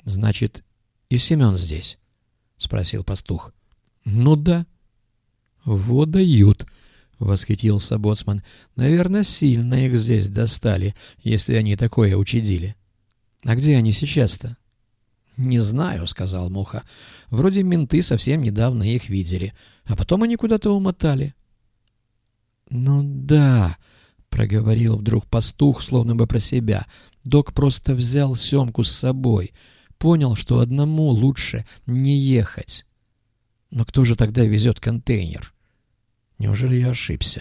«Значит, и Семен здесь?» — спросил пастух. «Ну да». «Вот дают», — восхитился боцман. «Наверное, сильно их здесь достали, если они такое учудили. А где они сейчас-то?» «Не знаю», — сказал Муха. «Вроде менты совсем недавно их видели, а потом они куда-то умотали». «Ну да», — проговорил вдруг пастух, словно бы про себя. «Док просто взял Семку с собой, понял, что одному лучше не ехать. Но кто же тогда везет контейнер? Неужели я ошибся?»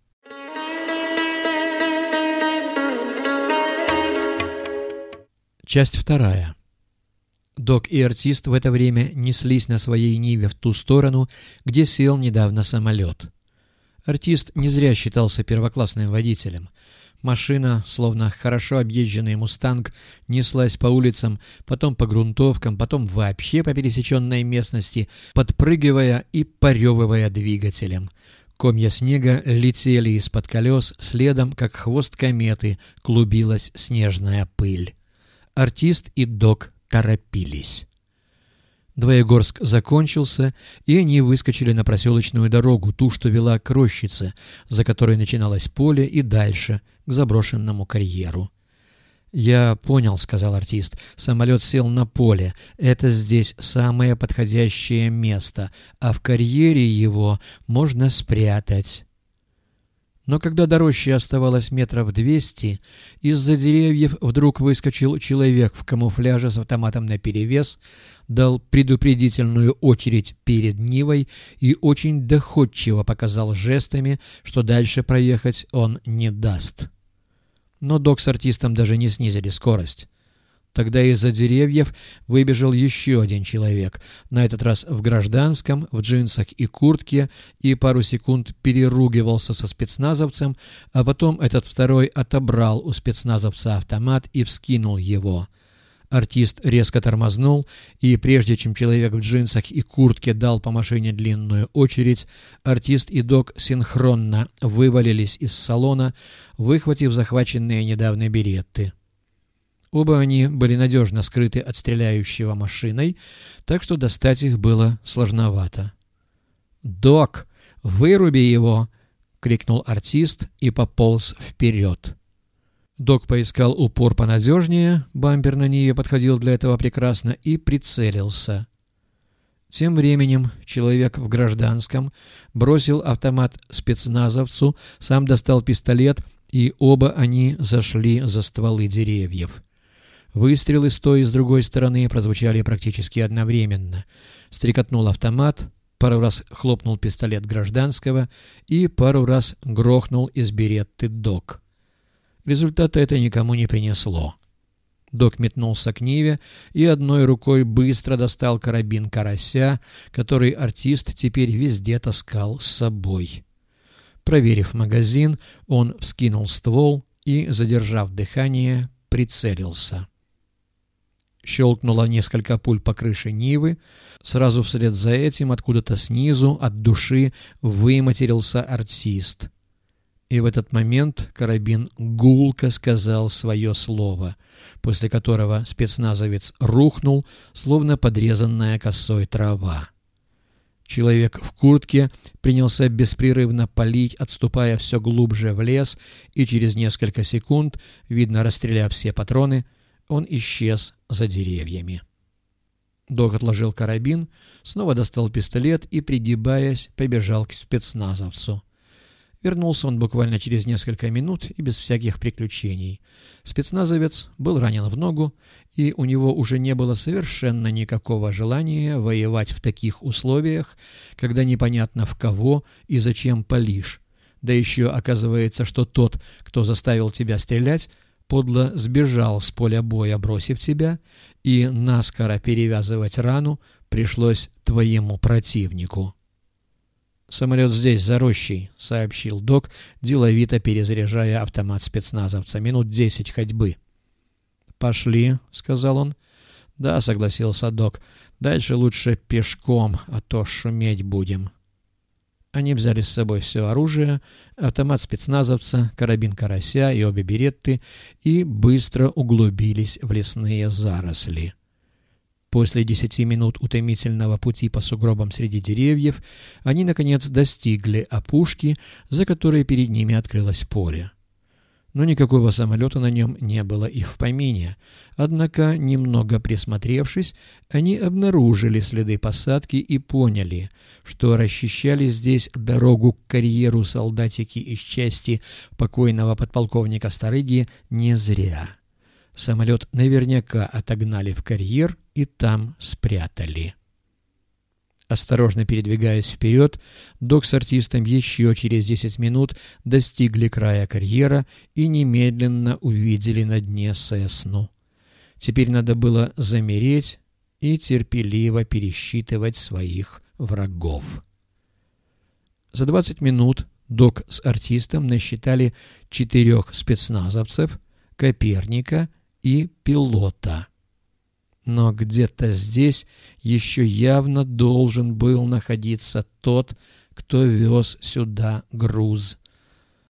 Часть вторая. Док и артист в это время неслись на своей Ниве в ту сторону, где сел недавно самолет. Артист не зря считался первоклассным водителем. Машина, словно хорошо объезженный «Мустанг», неслась по улицам, потом по грунтовкам, потом вообще по пересеченной местности, подпрыгивая и поревывая двигателем. Комья снега летели из-под колес, следом, как хвост кометы, клубилась снежная пыль. Артист и Док торопились. Двоегорск закончился, и они выскочили на проселочную дорогу, ту, что вела к рощице, за которой начиналось поле, и дальше, к заброшенному карьеру. «Я понял», — сказал артист. «Самолет сел на поле. Это здесь самое подходящее место, а в карьере его можно спрятать». Но когда до рощи оставалось 200 метров, из-за деревьев вдруг выскочил человек в камуфляже с автоматом наперевес, дал предупредительную очередь перед Нивой и очень доходчиво показал жестами, что дальше проехать он не даст. Но Док с артистом даже не снизили скорость. Тогда из-за деревьев выбежал еще один человек, на этот раз в гражданском, в джинсах и куртке, и пару секунд переругивался со спецназовцем, а потом этот второй отобрал у спецназовца автомат и вскинул его. Артист резко тормознул, и прежде чем человек в джинсах и куртке дал по машине длинную очередь, артист и Док синхронно вывалились из салона, выхватив захваченные недавно беретты. Оба они были надежно скрыты от стреляющего машиной, так что достать их было сложновато. «Док, выруби его!» — крикнул артист и пополз вперед. Док поискал упор понадежнее, бампер на Ниве подходил для этого прекрасно, и прицелился. Тем временем человек в гражданском бросил автомат спецназовцу, сам достал пистолет, и оба они зашли за стволы деревьев. Выстрелы с той и с другой стороны прозвучали практически одновременно. Стрекотнул автомат, пару раз хлопнул пистолет гражданского и пару раз грохнул из беретты Док. Результата это никому не принесло. Док метнулся к Ниве и одной рукой быстро достал карабин «Карася», который артист теперь везде таскал с собой. Проверив магазин, он вскинул ствол и, задержав дыхание, прицелился. Щелкнуло несколько пуль по крыше Нивы. Сразу вслед за этим откуда-то снизу, от души, выматерился артист. И в этот момент карабин гулко сказал свое слово, после которого спецназовец рухнул, словно подрезанная косой трава. Человек в куртке принялся беспрерывно палить, отступая все глубже в лес, и через несколько секунд, видно, расстреляв все патроны, он исчез за деревьями. Док отложил карабин, снова достал пистолет и, пригибаясь, побежал к спецназовцу. Вернулся он буквально через несколько минут и без всяких приключений. Спецназовец был ранен в ногу, и у него уже не было совершенно никакого желания воевать в таких условиях, когда непонятно в кого и зачем палишь. Да еще оказывается, что тот, кто заставил тебя стрелять, подло сбежал с поля боя, бросив тебя, и наскоро перевязывать рану пришлось твоему противнику. «Самолет здесь, за рощей», — сообщил Док, деловито перезаряжая автомат спецназовца. «Минут 10 ходьбы». «Пошли», — сказал он. «Да», — согласился Док. «Дальше лучше пешком, а то шуметь будем». Они взяли с собой все оружие, автомат спецназовца, карабин «Карася» и обе беретты и быстро углубились в лесные заросли. После 10 минут утомительного пути по сугробам среди деревьев они, наконец, достигли опушки, за которой перед ними открылось поле. Но никакого самолета на нем не было и в помине. Однако, немного присмотревшись, они обнаружили следы посадки и поняли, что расчищали здесь дорогу к карьеру солдатики из части покойного подполковника Старыги не зря. Самолет наверняка отогнали в карьер и там спрятали. Осторожно передвигаясь вперед, док с артистом еще через 10 минут достигли края карьера и немедленно увидели на дне Сесну. Теперь надо было замереть и терпеливо пересчитывать своих врагов. За 20 минут док с артистом насчитали 4 спецназовцев, Коперника и пилота. Но где-то здесь еще явно должен был находиться тот, кто вез сюда груз.